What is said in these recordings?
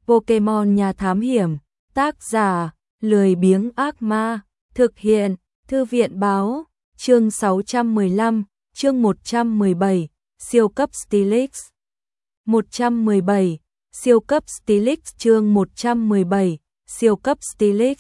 Pokemon nhà thám hiểm, tác giả, lười biếng ác ma, thực hiện, thư viện báo, chương 615, chương 117, siêu cấp Steelix. 117, siêu cấp Steelix chương 117, siêu cấp Steelix.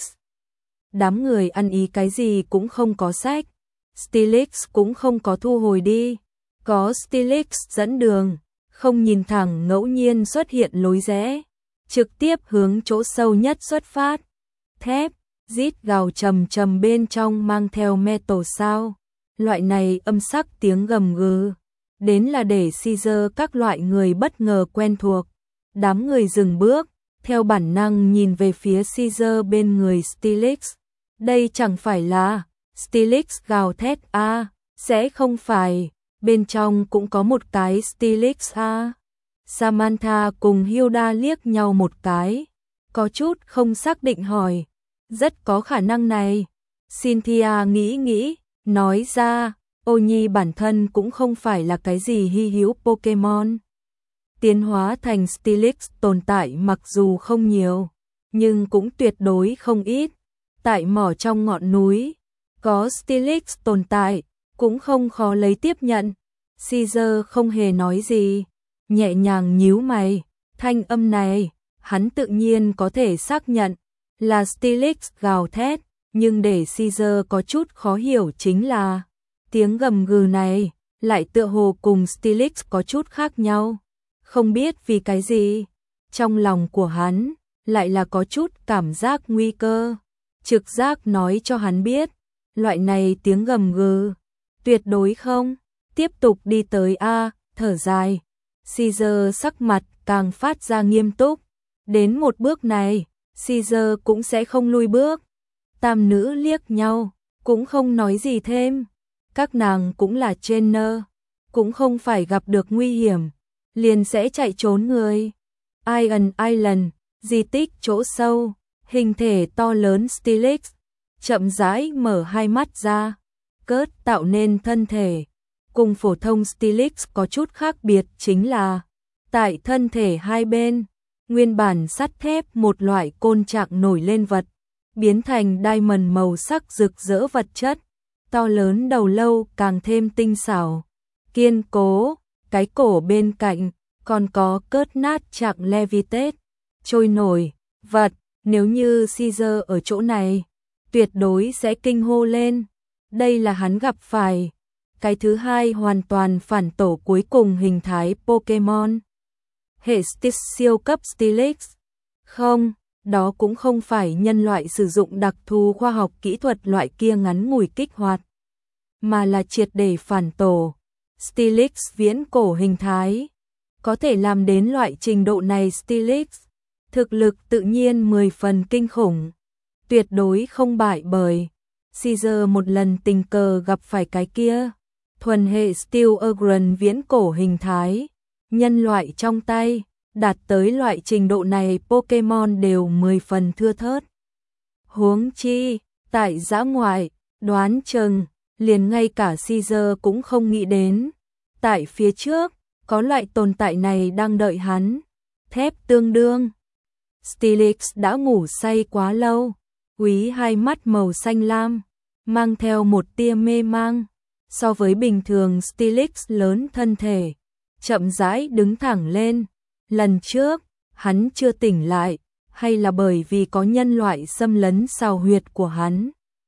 Đám người ăn ý cái gì cũng không có sách, Steelix cũng không có thu hồi đi, có Steelix dẫn đường, không nhìn thẳng ngẫu nhiên xuất hiện lối rẽ, trực tiếp hướng chỗ sâu nhất xuất phát. Thép, rít gào trầm trầm bên trong mang theo metal sao, loại này âm sắc tiếng gầm gừ, đến là để Caesar các loại người bất ngờ quen thuộc. Đám người dừng bước, theo bản năng nhìn về phía Caesar bên người Steelix. Đây chẳng phải là Steelix gào thét sẽ không phải, bên trong cũng có một cái Steelix Samantha cùng Hilda liếc nhau một cái, có chút không xác định hỏi, rất có khả năng này. Cynthia nghĩ, nói ra, Ô Nhi bản thân cũng không phải là cái gì hy hữu Pokemon. Tiến hóa thành Steelix tồn tại mặc dù không nhiều, nhưng cũng tuyệt đối không ít. Tại mỏ trong ngọn núi, có Steelix tồn tại, cũng không khó lấy tiếp nhận. Caesar không hề nói gì, nhẹ nhàng nhíu mày, thanh âm này, hắn tự nhiên có thể xác nhận, là Steelix gào thét, nhưng để Caesar có chút khó hiểu chính là, tiếng gầm gừ này, lại tựa hồ cùng Steelix có chút khác nhau. Không biết vì cái gì, trong lòng của hắn, lại là có chút cảm giác nguy cơ. Trực giác nói cho hắn biết, loại này tiếng gầm gừ, tuyệt đối không, tiếp tục đi tới thở dài. Caesar sắc mặt càng phát ra nghiêm túc, đến một bước này, Caesar cũng sẽ không lui bước. Tam nữ liếc nhau, cũng không nói gì thêm, các nàng cũng là trainer, cũng không phải gặp được nguy hiểm, liền sẽ chạy trốn người. Iron Island, di tích chỗ sâu, hình thể to lớn Steelix, chậm rãi mở hai mắt ra, cớt tạo nên thân thể. Cùng phổ thông Steelix có chút khác biệt chính là, tại thân thể hai bên, nguyên bản sắt thép một loại côn trạng nổi lên vật, biến thành diamond màu sắc rực rỡ vật chất, to lớn đầu lâu càng thêm tinh xảo, kiên cố, cái cổ bên cạnh, còn có cớt nát trạng levitate, trôi nổi, vật, nếu như Caesar ở chỗ này, tuyệt đối sẽ kinh hô lên, đây là hắn gặp phải. Cái thứ hai hoàn toàn phản tổ cuối cùng hình thái Pokemon. Hệ siêu cấp Steelix. Không, đó cũng không phải nhân loại sử dụng đặc thù khoa học kỹ thuật loại kia ngắn ngủi kích hoạt, mà là triệt để phản tổ. Steelix viễn cổ hình thái. Có thể làm đến loại trình độ này Steelix, thực lực tự nhiên 10 phần kinh khủng. Tuyệt đối không bại bởi Caesar một lần tình cờ gặp phải cái kia. Thuần hệ Steel Agron viễn cổ hình thái, nhân loại trong tay, đạt tới loại trình độ này Pokemon đều 10 phần thưa thớt. Huống chi, tại dã ngoại, đoán chừng, liền ngay cả Caesar cũng không nghĩ đến. Tại phía trước, có loại tồn tại này đang đợi hắn. Thép tương đương. Steelix đã ngủ say quá lâu, quý hai mắt màu xanh lam, mang theo một tia mê mang. So với bình thường Steelix lớn thân thể, chậm rãi đứng thẳng lên. Lần trước, hắn chưa tỉnh lại, hay là bởi vì có nhân loại xâm lấn xào huyệt của hắn.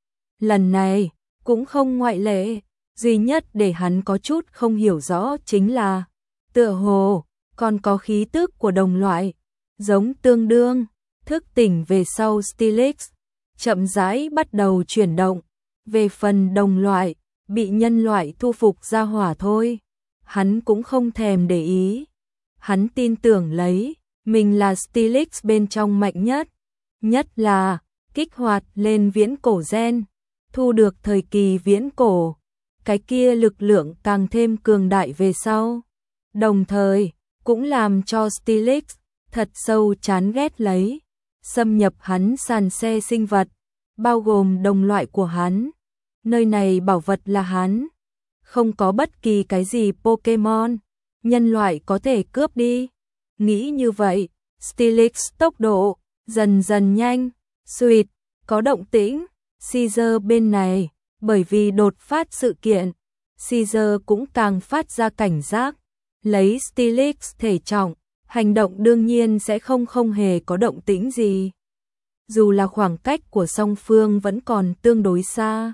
Lần này, cũng không ngoại lệ, duy nhất để hắn có chút không hiểu rõ chính là, tựa hồ, còn có khí tức của đồng loại, giống tương đương, thức tỉnh về sau Steelix, chậm rãi bắt đầu chuyển động, về phần đồng loại, bị nhân loại thu phục ra hỏa thôi, hắn cũng không thèm để ý. Hắn tin tưởng lấy, mình là Steelix bên trong mạnh nhất, nhất là kích hoạt lên viễn cổ gen, thu được thời kỳ viễn cổ, cái kia lực lượng càng thêm cường đại về sau. Đồng thời, cũng làm cho Steelix thật sâu chán ghét lấy, xâm nhập hắn sàn xe sinh vật, bao gồm đồng loại của hắn. Nơi này bảo vật là hắn, không có bất kỳ cái gì Pokemon, nhân loại có thể cướp đi. Nghĩ như vậy, Stilix tốc độ dần dần nhanh, suýt, có động tĩnh, Caesar bên này, bởi vì đột phát sự kiện, Caesar cũng càng phát ra cảnh giác, lấy Stilix thể trọng, hành động đương nhiên sẽ không hề có động tĩnh gì. Dù là khoảng cách của song phương vẫn còn tương đối xa.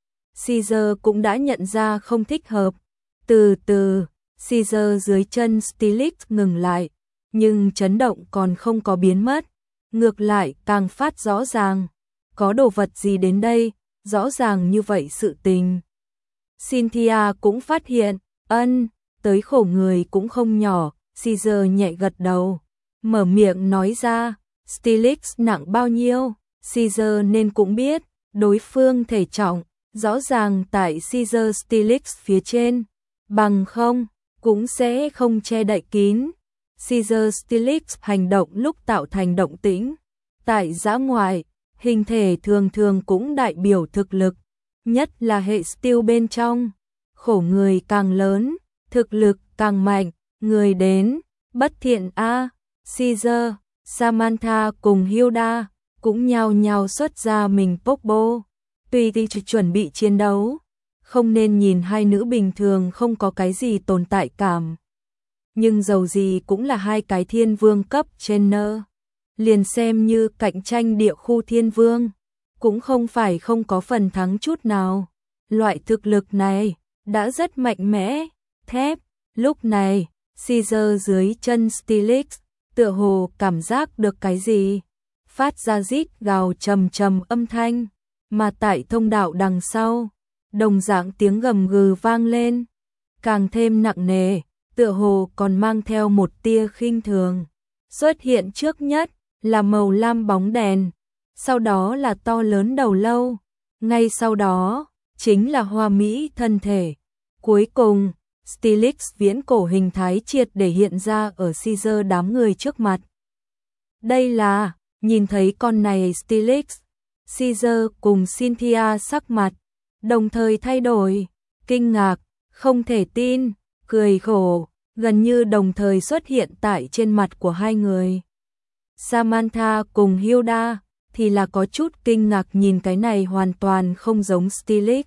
Caesar cũng đã nhận ra không thích hợp. Từ từ, Caesar dưới chân Stilix ngừng lại, nhưng chấn động còn không có biến mất. Ngược lại càng phát rõ ràng. Có đồ vật gì đến đây, rõ ràng như vậy sự tình. Cynthia cũng phát hiện, tới khổ người cũng không nhỏ, Caesar nhẹ gật đầu. Mở miệng nói ra, Stilix nặng bao nhiêu, Caesar nên cũng biết, đối phương thể trọng, rõ ràng tại Caesar Stilix phía trên, bằng không, cũng sẽ không che đậy kín. Caesar Stilix hành động lúc tạo thành động tĩnh. Tại dã ngoại, hình thể thường thường cũng đại biểu thực lực, nhất là hệ steel bên trong. Khổ người càng lớn, thực lực càng mạnh, người đến, bất thiện a. Caesar, Samantha cùng Hilda cũng nhao nhao xuất ra mình Popo. Tùy thì chuẩn bị chiến đấu, không nên nhìn hai nữ bình thường không có cái gì tồn tại cảm. Nhưng dầu gì cũng là hai cái thiên vương cấp trainer, liền xem như cạnh tranh địa khu thiên vương, cũng không phải không có phần thắng chút nào. Loại thực lực này đã rất mạnh mẽ, thép. Lúc này, Caesar dưới chân Stilix, tựa hồ cảm giác được cái gì, phát ra rít gào trầm trầm âm thanh, mà tại thông đạo đằng sau, đồng dạng tiếng gầm gừ vang lên, càng thêm nặng nề, tựa hồ còn mang theo một tia khinh thường. Xuất hiện trước nhất là màu lam bóng đèn, sau đó là to lớn đầu lâu, ngay sau đó chính là hoa mỹ thân thể. Cuối cùng, Stilix viễn cổ hình thái triệt để hiện ra ở Caesar đám người trước mặt. Đây là, nhìn thấy con này Stilix, Caesar cùng Cynthia sắc mặt đồng thời thay đổi, kinh ngạc, không thể tin, cười khổ, gần như đồng thời xuất hiện tại trên mặt của hai người. Samantha cùng Hilda thì là có chút kinh ngạc nhìn cái này hoàn toàn không giống Stilix.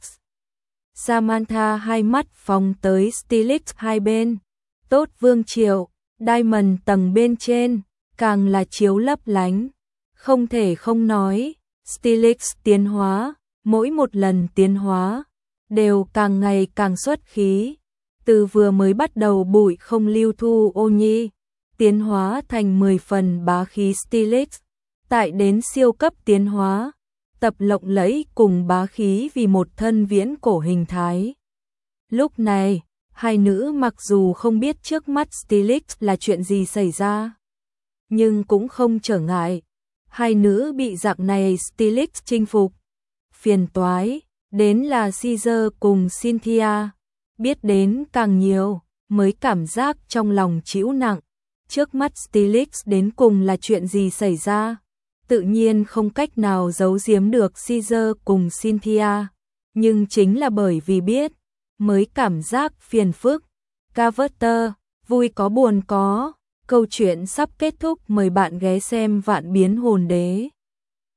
Samantha hai mắt phóng tới Stilix hai bên. Tốt vương triệu, Diamond tầng bên trên, càng là chiếu lấp lánh. Không thể không nói, Stilix tiến hóa, mỗi một lần tiến hóa, đều càng ngày càng xuất khí. Từ vừa mới bắt đầu bụi không lưu thu ô nhi, tiến hóa thành 10 phần bá khí Stilix, tại đến siêu cấp tiến hóa, tập lộng lẫy cùng bá khí vì một thân viễn cổ hình thái. Lúc này, hai nữ mặc dù không biết trước mắt Stilix là chuyện gì xảy ra, nhưng cũng không trở ngại. Hai nữ bị dạng này Stilix chinh phục. Phiền toái, đến là Caesar cùng Cynthia. Biết đến càng nhiều, mới cảm giác trong lòng trĩu nặng. Trước mắt Stilix đến cùng là chuyện gì xảy ra? Tự nhiên không cách nào giấu giếm được Caesar cùng Cynthia. Nhưng chính là bởi vì biết, mới cảm giác phiền phức. Carver, vui có buồn có. Câu chuyện sắp kết thúc, mời bạn ghé xem Vạn Biến Hồn Đế.